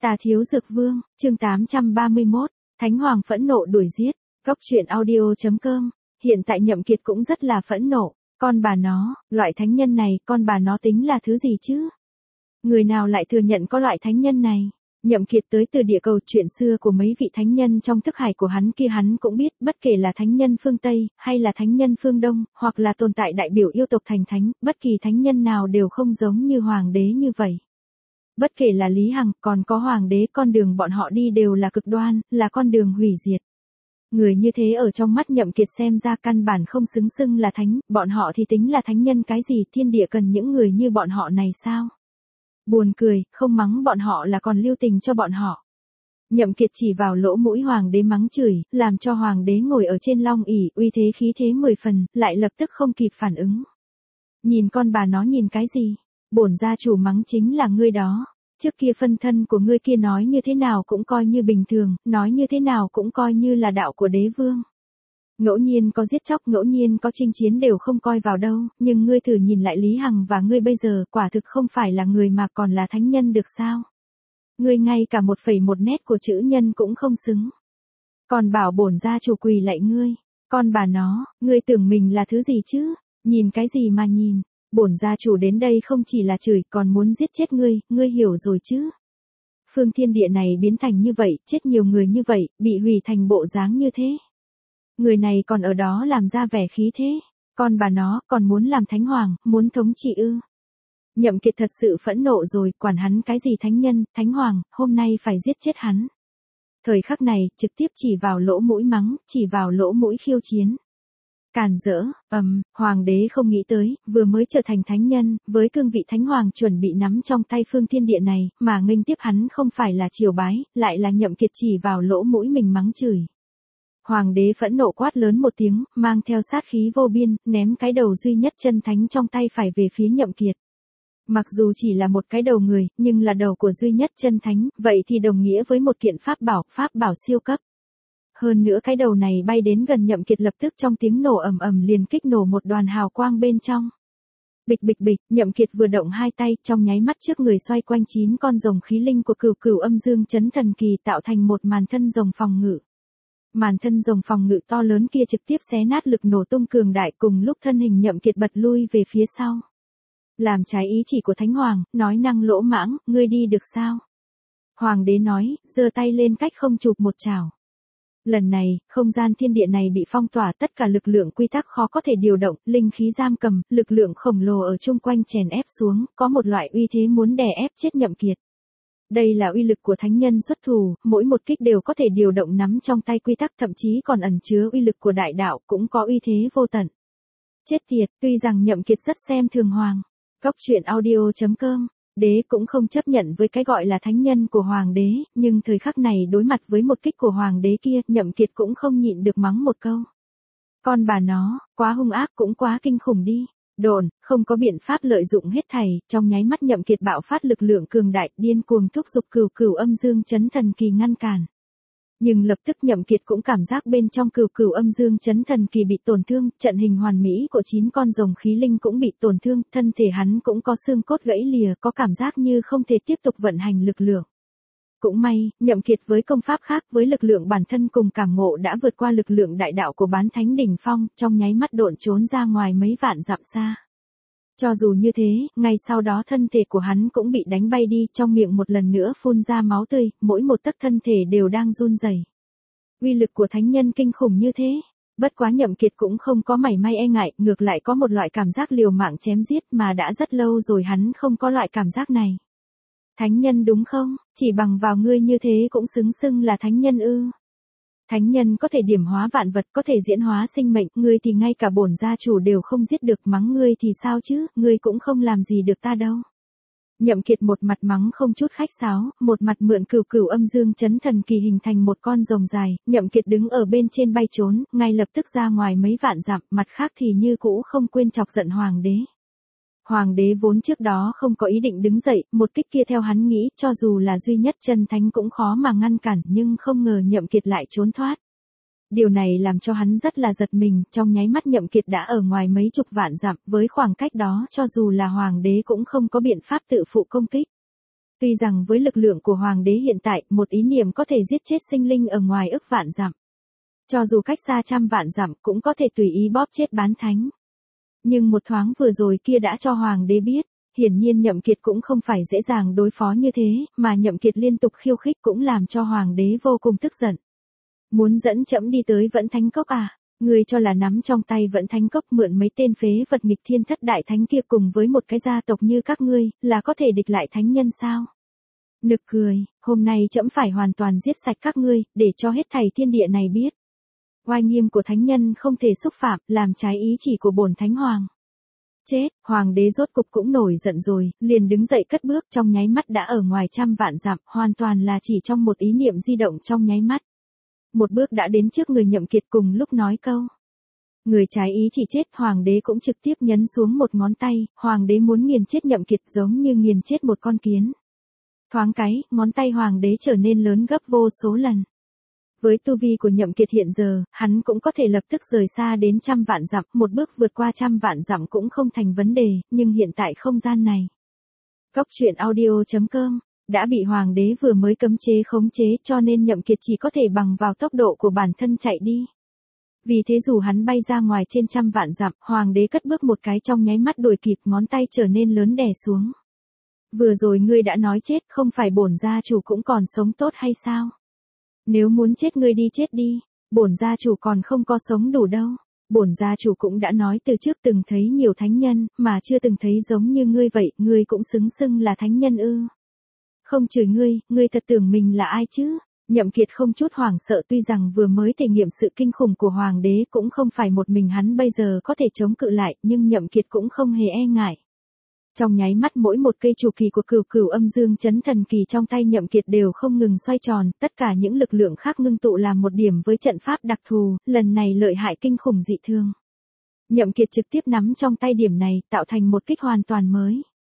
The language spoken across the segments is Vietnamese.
Tà Thiếu Dược Vương, chương 831, Thánh Hoàng phẫn nộ đuổi giết, Cốc truyện audio.com, hiện tại Nhậm Kiệt cũng rất là phẫn nộ, con bà nó, loại thánh nhân này, con bà nó tính là thứ gì chứ? Người nào lại thừa nhận có loại thánh nhân này? Nhậm Kiệt tới từ địa cầu, chuyện xưa của mấy vị thánh nhân trong thức hải của hắn kia hắn cũng biết, bất kể là thánh nhân phương Tây, hay là thánh nhân phương Đông, hoặc là tồn tại đại biểu yêu tộc thành thánh, bất kỳ thánh nhân nào đều không giống như hoàng đế như vậy. Bất kể là Lý Hằng, còn có hoàng đế, con đường bọn họ đi đều là cực đoan, là con đường hủy diệt. Người như thế ở trong mắt Nhậm Kiệt xem ra căn bản không xứng xưng là thánh, bọn họ thì tính là thánh nhân cái gì, thiên địa cần những người như bọn họ này sao? Buồn cười, không mắng bọn họ là còn lưu tình cho bọn họ. Nhậm Kiệt chỉ vào lỗ mũi hoàng đế mắng chửi, làm cho hoàng đế ngồi ở trên long ỷ, uy thế khí thế 10 phần, lại lập tức không kịp phản ứng. Nhìn con bà nó nhìn cái gì? Bổn gia chủ mắng chính là ngươi đó. Trước kia phân thân của ngươi kia nói như thế nào cũng coi như bình thường, nói như thế nào cũng coi như là đạo của đế vương. Ngẫu nhiên có giết chóc, ngẫu nhiên có chinh chiến đều không coi vào đâu, nhưng ngươi thử nhìn lại Lý Hằng và ngươi bây giờ, quả thực không phải là người mà còn là thánh nhân được sao? Ngươi ngay cả 1,1 nét của chữ nhân cũng không xứng. Còn bảo bổn gia chủ quỳ lạy ngươi, con bà nó, ngươi tưởng mình là thứ gì chứ? Nhìn cái gì mà nhìn? Bổn gia chủ đến đây không chỉ là chửi, còn muốn giết chết ngươi hiểu rồi chứ? Phương thiên địa này biến thành như vậy, chết nhiều người như vậy, bị hủy thành bộ dáng như thế. Người này còn ở đó làm ra vẻ khí thế, con bà nó, còn muốn làm thánh hoàng, muốn thống trị ư? Nhậm Kiệt thật sự phẫn nộ rồi, quản hắn cái gì thánh nhân, thánh hoàng, hôm nay phải giết chết hắn. Thời khắc này, trực tiếp chỉ vào lỗ mũi mắng, chỉ vào lỗ mũi khiêu chiến. Càn rỡ, hoàng đế không nghĩ tới, vừa mới trở thành thánh nhân, với cương vị thánh hoàng chuẩn bị nắm trong tay phương thiên địa này, mà nghênh tiếp hắn không phải là triều bái, lại là Nhậm Kiệt chỉ vào lỗ mũi mình mắng chửi. Hoàng đế phẫn nộ quát lớn một tiếng, mang theo sát khí vô biên, ném cái đầu duy nhất chân thánh trong tay phải về phía Nhậm Kiệt. Mặc dù chỉ là một cái đầu người, nhưng là đầu của duy nhất chân thánh, vậy thì đồng nghĩa với một kiện pháp bảo siêu cấp. Hơn nữa cái đầu này bay đến gần Nhậm Kiệt lập tức trong tiếng nổ ầm ầm liền kích nổ một đoàn hào quang bên trong. Bịch bịch bịch, Nhậm Kiệt vừa động hai tay, trong nháy mắt trước người xoay quanh 9 con rồng khí linh của Cửu Âm Dương Chấn Thần Kỳ tạo thành một màn thân rồng phòng ngự. Màn thân rồng phòng ngự to lớn kia trực tiếp xé nát lực nổ tung cường đại, cùng lúc thân hình Nhậm Kiệt bật lui về phía sau. Làm trái ý chỉ của Thánh Hoàng, nói năng lỗ mãng, ngươi đi được sao? Hoàng đế nói, giơ tay lên cách không chụp một chảo. Lần này, không gian thiên địa này bị phong tỏa, tất cả lực lượng quy tắc khó có thể điều động, linh khí giam cầm, lực lượng khổng lồ ở chung quanh chèn ép xuống, có một loại uy thế muốn đè ép chết Nhậm Kiệt. Đây là uy lực của thánh nhân xuất thủ, mỗi một kích đều có thể điều động nắm trong tay quy tắc, thậm chí còn ẩn chứa uy lực của đại đạo, cũng có uy thế vô tận. Chết tiệt, tuy rằng Nhậm Kiệt rất xem thường hoàng. Cốc truyện audio.com, đế cũng không chấp nhận với cái gọi là thánh nhân của hoàng đế, nhưng thời khắc này đối mặt với một kích của hoàng đế kia, Nhậm Kiệt cũng không nhịn được mắng một câu. Con bà nó, quá hung ác cũng quá kinh khủng đi. Đồn, không có biện pháp lợi dụng hết thảy, trong nháy mắt Nhậm Kiệt bạo phát lực lượng cường đại, điên cuồng thúc giục Cửu Âm Dương Chấn Thần Kỳ ngăn cản. Nhưng lập tức Nhậm Kiệt cũng cảm giác bên trong Cửu Âm Dương Chấn Thần Kỳ bị tổn thương, trận hình hoàn mỹ của 9 con rồng khí linh cũng bị tổn thương, thân thể hắn cũng có xương cốt gãy lìa, có cảm giác như không thể tiếp tục vận hành lực lượng. Cũng may, Nhậm Kiệt với công pháp khác, với lực lượng bản thân cùng cảm ngộ đã vượt qua lực lượng đại đạo của bán thánh đỉnh phong, trong nháy mắt độn trốn ra ngoài mấy vạn dặm xa. Cho dù như thế, ngay sau đó thân thể của hắn cũng bị đánh bay đi, trong miệng một lần nữa phun ra máu tươi, mỗi một tấc thân thể đều đang run rẩy. Uy lực của thánh nhân kinh khủng như thế, bất quá Nhậm Kiệt cũng không có mảy may e ngại, ngược lại có một loại cảm giác liều mạng chém giết mà đã rất lâu rồi hắn không có loại cảm giác này. Thánh nhân đúng không? Chỉ bằng vào ngươi như thế cũng xứng xưng là thánh nhân ư? Thánh nhân có thể điểm hóa vạn vật, có thể diễn hóa sinh mệnh, ngươi thì ngay cả bổn gia chủ đều không giết được, mắng ngươi thì sao chứ, ngươi cũng không làm gì được ta đâu. Nhậm Kiệt một mặt mắng không chút khách sáo, một mặt mượn Cửu Âm Dương Chấn Thần Kỳ hình thành một con rồng dài, Nhậm Kiệt đứng ở bên trên bay trốn, ngay lập tức ra ngoài mấy vạn dặm, mặt khác thì như cũ không quên chọc giận hoàng đế. Hoàng đế vốn trước đó không có ý định đứng dậy, một kích kia theo hắn nghĩ, cho dù là duy nhất chân thánh cũng khó mà ngăn cản, nhưng không ngờ Nhậm Kiệt lại trốn thoát. Điều này làm cho hắn rất là giật mình, trong nháy mắt Nhậm Kiệt đã ở ngoài mấy chục vạn dặm, với khoảng cách đó cho dù là hoàng đế cũng không có biện pháp tự phụ công kích. Tuy rằng với lực lượng của hoàng đế hiện tại, một ý niệm có thể giết chết sinh linh ở ngoài ức vạn dặm. Cho dù cách xa trăm vạn dặm cũng có thể tùy ý bóp chết bán thánh. Nhưng một thoáng vừa rồi kia đã cho hoàng đế biết, hiển nhiên Nhậm Kiệt cũng không phải dễ dàng đối phó như thế, mà Nhậm Kiệt liên tục khiêu khích cũng làm cho hoàng đế vô cùng tức giận. Muốn dẫn trẫm đi tới Vẫn Thánh Cốc à? Ngươi cho là nắm trong tay Vẫn Thánh Cốc mượn mấy tên phế vật nghịch thiên thất đại thánh kia cùng với một cái gia tộc như các ngươi, là có thể địch lại thánh nhân sao? Nực cười, hôm nay trẫm phải hoàn toàn giết sạch các ngươi, để cho hết thảy thiên địa này biết. Oai nghiêm của thánh nhân không thể xúc phạm, làm trái ý chỉ của bổn thánh hoàng. Chết, hoàng đế rốt cục cũng nổi giận rồi, liền đứng dậy cất bước trong nháy mắt đã ở ngoài trăm vạn dặm, hoàn toàn là chỉ trong một ý niệm di động trong nháy mắt. Một bước đã đến trước người Nhậm Kiệt cùng lúc nói câu. Người trái ý chỉ chết, hoàng đế cũng trực tiếp nhấn xuống một ngón tay, hoàng đế muốn nghiền chết Nhậm Kiệt giống như nghiền chết một con kiến. Thoáng cái, ngón tay hoàng đế trở nên lớn gấp vô số lần. Với tu vi của Nhậm Kiệt hiện giờ, hắn cũng có thể lập tức rời xa đến trăm vạn dặm, một bước vượt qua trăm vạn dặm cũng không thành vấn đề, nhưng hiện tại không gian này. Cốc truyện audio.com đã bị hoàng đế vừa mới cấm chế khống chế cho nên Nhậm Kiệt chỉ có thể bằng vào tốc độ của bản thân chạy đi. Vì thế dù hắn bay ra ngoài trên trăm vạn dặm, hoàng đế cất bước một cái trong nháy mắt đuổi kịp, ngón tay trở nên lớn đè xuống. Vừa rồi ngươi đã nói chết, không phải bổn gia chủ cũng còn sống tốt hay sao? Nếu muốn chết ngươi đi chết đi, bổn gia chủ còn không có sống đủ đâu. Bổn gia chủ cũng đã nói từ trước từng thấy nhiều thánh nhân, mà chưa từng thấy giống như ngươi vậy, ngươi cũng xứng xưng là thánh nhân ư? Không chửi ngươi thật tưởng mình là ai chứ? Nhậm Kiệt không chút hoảng sợ, tuy rằng vừa mới thể nghiệm sự kinh khủng của hoàng đế cũng không phải một mình hắn bây giờ có thể chống cự lại, nhưng Nhậm Kiệt cũng không hề e ngại. Trong nháy mắt mỗi một cây chủ kỳ của cửu cửu âm dương chấn thần kỳ trong tay Nhậm Kiệt đều không ngừng xoay tròn, tất cả những lực lượng khác ngưng tụ làm một điểm với trận pháp đặc thù, lần này lợi hại kinh khủng dị thường. Nhậm Kiệt trực tiếp nắm trong tay điểm này, tạo thành một kích hoàn toàn mới.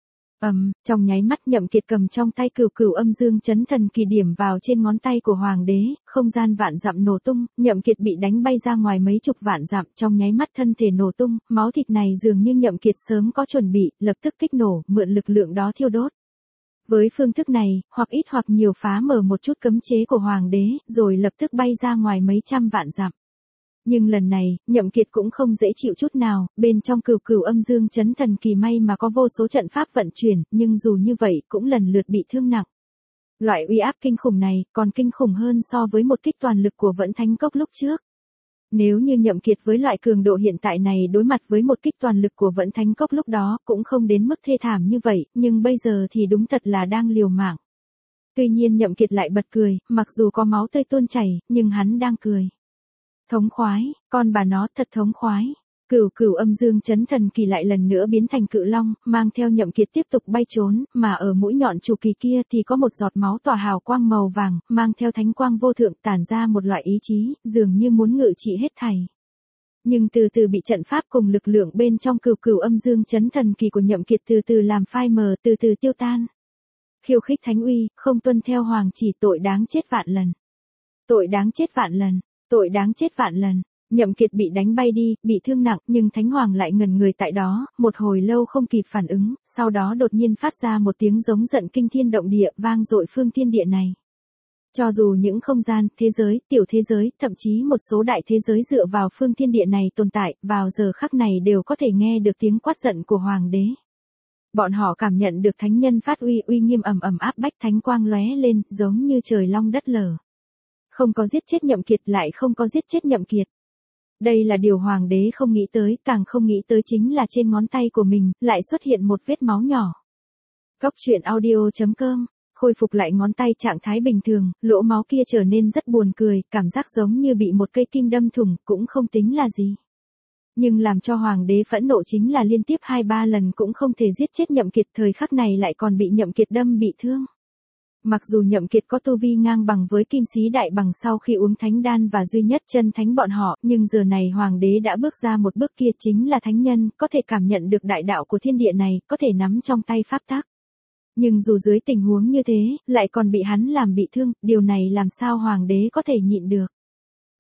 Trong nháy mắt Nhậm Kiệt cầm trong tay cửu cửu âm dương chấn thần kỳ điểm vào trên ngón tay của hoàng đế, không gian vạn dặm nổ tung, Nhậm Kiệt bị đánh bay ra ngoài mấy chục vạn dặm, trong nháy mắt thân thể nổ tung, máu thịt này dường như Nhậm Kiệt sớm có chuẩn bị, lập tức kích nổ, mượn lực lượng đó thiêu đốt. Với phương thức này, hoặc ít hoặc nhiều phá mở một chút cấm chế của hoàng đế, rồi lập tức bay ra ngoài mấy trăm vạn dặm. Nhưng lần này, Nhậm Kiệt cũng không dễ chịu chút nào, bên trong cửu cửu âm dương chấn thần kỳ may mà có vô số trận pháp vận chuyển, nhưng dù như vậy cũng lần lượt bị thương nặng. Loại uy áp kinh khủng này, còn kinh khủng hơn so với một kích toàn lực của Vẫn Thánh Cốc lúc trước. Nếu như Nhậm Kiệt với loại cường độ hiện tại này đối mặt với một kích toàn lực của Vẫn Thánh Cốc lúc đó cũng không đến mức thê thảm như vậy, nhưng bây giờ thì đúng thật là đang liều mạng. Tuy nhiên Nhậm Kiệt lại bật cười, mặc dù có máu tươi tuôn chảy, nhưng hắn đang cười. Thống khoái, con bà nó thật thống khoái. Cửu cửu âm dương chấn thần kỳ lại lần nữa biến thành cự long, mang theo Nhậm Kiệt tiếp tục bay trốn, mà ở mũi nhọn chủ kỳ kia thì có một giọt máu tỏa hào quang màu vàng, mang theo thánh quang vô thượng tản ra một loại ý chí, dường như muốn ngự trị hết thảy. Nhưng từ từ bị trận pháp cùng lực lượng bên trong cửu cửu âm dương chấn thần kỳ của Nhậm Kiệt từ từ làm phai mờ, từ từ tiêu tan. Khiêu khích thánh uy, không tuân theo hoàng chỉ, tội đáng chết vạn lần. Tội đáng chết vạn lần. Tội đáng chết vạn lần. Nhậm Kiệt bị đánh bay đi, bị thương nặng, nhưng Thánh Hoàng lại ngẩn người tại đó, một hồi lâu không kịp phản ứng, sau đó đột nhiên phát ra một tiếng giống giận kinh thiên động địa, vang dội phương thiên địa này. Cho dù những không gian, thế giới, tiểu thế giới, thậm chí một số đại thế giới dựa vào phương thiên địa này tồn tại, vào giờ khắc này đều có thể nghe được tiếng quát giận của Hoàng đế. Bọn họ cảm nhận được thánh nhân phát uy nghiêm ầm ầm áp bách, thánh quang lóe lên, giống như trời long đất lở. Không có giết chết Nhậm Kiệt, lại không có giết chết Nhậm Kiệt. Đây là điều hoàng đế không nghĩ tới, càng không nghĩ tới chính là trên ngón tay của mình, lại xuất hiện một vết máu nhỏ. Cốc truyện audio.com, khôi phục lại ngón tay trạng thái bình thường, lỗ máu kia trở nên rất buồn cười, cảm giác giống như bị một cây kim đâm thủng, cũng không tính là gì. Nhưng làm cho hoàng đế phẫn nộ chính là liên tiếp 2-3 lần cũng không thể giết chết Nhậm Kiệt, thời khắc này lại còn bị Nhậm Kiệt đâm bị thương. Mặc dù Nhậm Kiệt có tu vi ngang bằng với Kim Sĩ Đại Bằng sau khi uống thánh đan và duy nhất chân thánh bọn họ, nhưng giờ này hoàng đế đã bước ra một bước kia, chính là thánh nhân, có thể cảm nhận được đại đạo của thiên địa này, có thể nắm trong tay pháp tắc. Nhưng dù dưới tình huống như thế, lại còn bị hắn làm bị thương, điều này làm sao hoàng đế có thể nhịn được.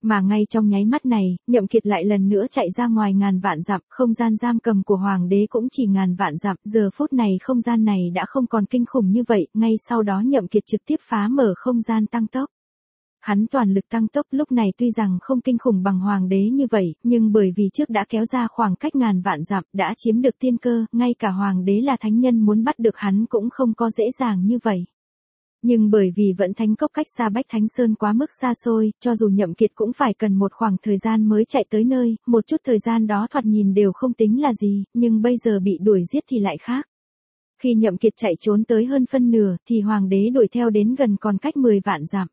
Mà ngay trong nháy mắt này, Nhậm Kiệt lại lần nữa chạy ra ngoài ngàn vạn dặm, không gian giam cầm của hoàng đế cũng chỉ ngàn vạn dặm, giờ phút này không gian này đã không còn kinh khủng như vậy, ngay sau đó Nhậm Kiệt trực tiếp phá mở không gian tăng tốc. Hắn toàn lực tăng tốc lúc này tuy rằng không kinh khủng bằng hoàng đế như vậy, nhưng bởi vì trước đã kéo ra khoảng cách ngàn vạn dặm, đã chiếm được tiên cơ, ngay cả hoàng đế là thánh nhân muốn bắt được hắn cũng không có dễ dàng như vậy. Nhưng bởi vì Vẫn Thánh Cốc cách xa Bách Thánh Sơn quá mức xa xôi, cho dù Nhậm Kiệt cũng phải cần một khoảng thời gian mới chạy tới nơi, một chút thời gian đó thoạt nhìn đều không tính là gì, nhưng bây giờ bị đuổi giết thì lại khác. Khi Nhậm Kiệt chạy trốn tới hơn phân nửa, thì hoàng đế đuổi theo đến gần còn cách 10 vạn dặm.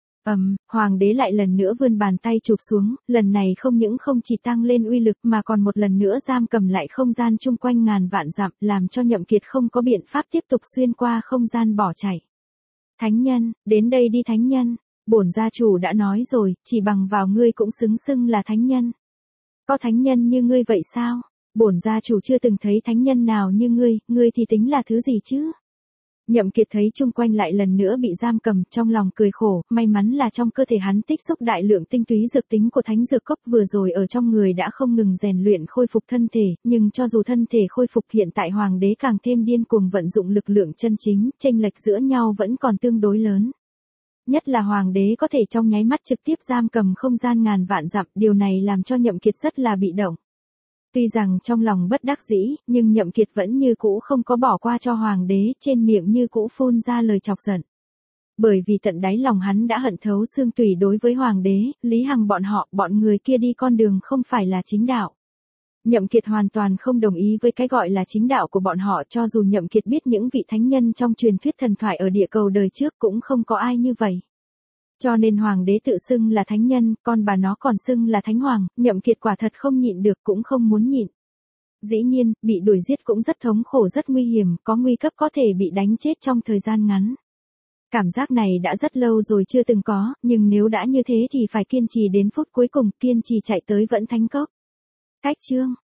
Hoàng đế lại lần nữa vươn bàn tay chụp xuống, lần này không những không chỉ tăng lên uy lực mà còn một lần nữa giam cầm lại không gian chung quanh ngàn vạn dặm, làm cho Nhậm Kiệt không có biện pháp tiếp tục xuyên qua không gian bỏ chạy. Thánh nhân, đến đây đi thánh nhân, bổn gia chủ đã nói rồi, chỉ bằng vào ngươi cũng xưng là thánh nhân. Có thánh nhân như ngươi vậy sao? Bổn gia chủ chưa từng thấy thánh nhân nào như ngươi thì tính là thứ gì chứ? Nhậm Kiệt thấy chung quanh lại lần nữa bị giam cầm, trong lòng cười khổ, may mắn là trong cơ thể hắn tích xúc đại lượng tinh túy dược tính của thánh dược cốc vừa rồi ở trong người đã không ngừng rèn luyện khôi phục thân thể, nhưng cho dù thân thể khôi phục hiện tại hoàng đế càng thêm điên cuồng vận dụng lực lượng chân chính, chênh lệch giữa nhau vẫn còn tương đối lớn. Nhất là hoàng đế có thể trong nháy mắt trực tiếp giam cầm không gian ngàn vạn dặm, điều này làm cho Nhậm Kiệt rất là bị động. Tuy rằng trong lòng bất đắc dĩ, nhưng Nhậm Kiệt vẫn như cũ không có bỏ qua cho hoàng đế, trên miệng như cũ phun ra lời chọc giận. Bởi vì tận đáy lòng hắn đã hận thấu xương tủy đối với hoàng đế, Lý Hằng bọn người kia đi con đường không phải là chính đạo. Nhậm Kiệt hoàn toàn không đồng ý với cái gọi là chính đạo của bọn họ, cho dù Nhậm Kiệt biết những vị thánh nhân trong truyền thuyết thần thoại ở địa cầu đời trước cũng không có ai như vậy. Cho nên hoàng đế tự xưng là thánh nhân, con bà nó còn xưng là thánh hoàng, Nhậm Kiệt quả thật không nhịn được cũng không muốn nhịn. Dĩ nhiên, bị đuổi giết cũng rất thống khổ rất nguy hiểm, có nguy cấp có thể bị đánh chết trong thời gian ngắn. Cảm giác này đã rất lâu rồi chưa từng có, nhưng nếu đã như thế thì phải kiên trì đến phút cuối cùng, kiên trì chạy tới Vẫn Thánh Cốc. Cách chương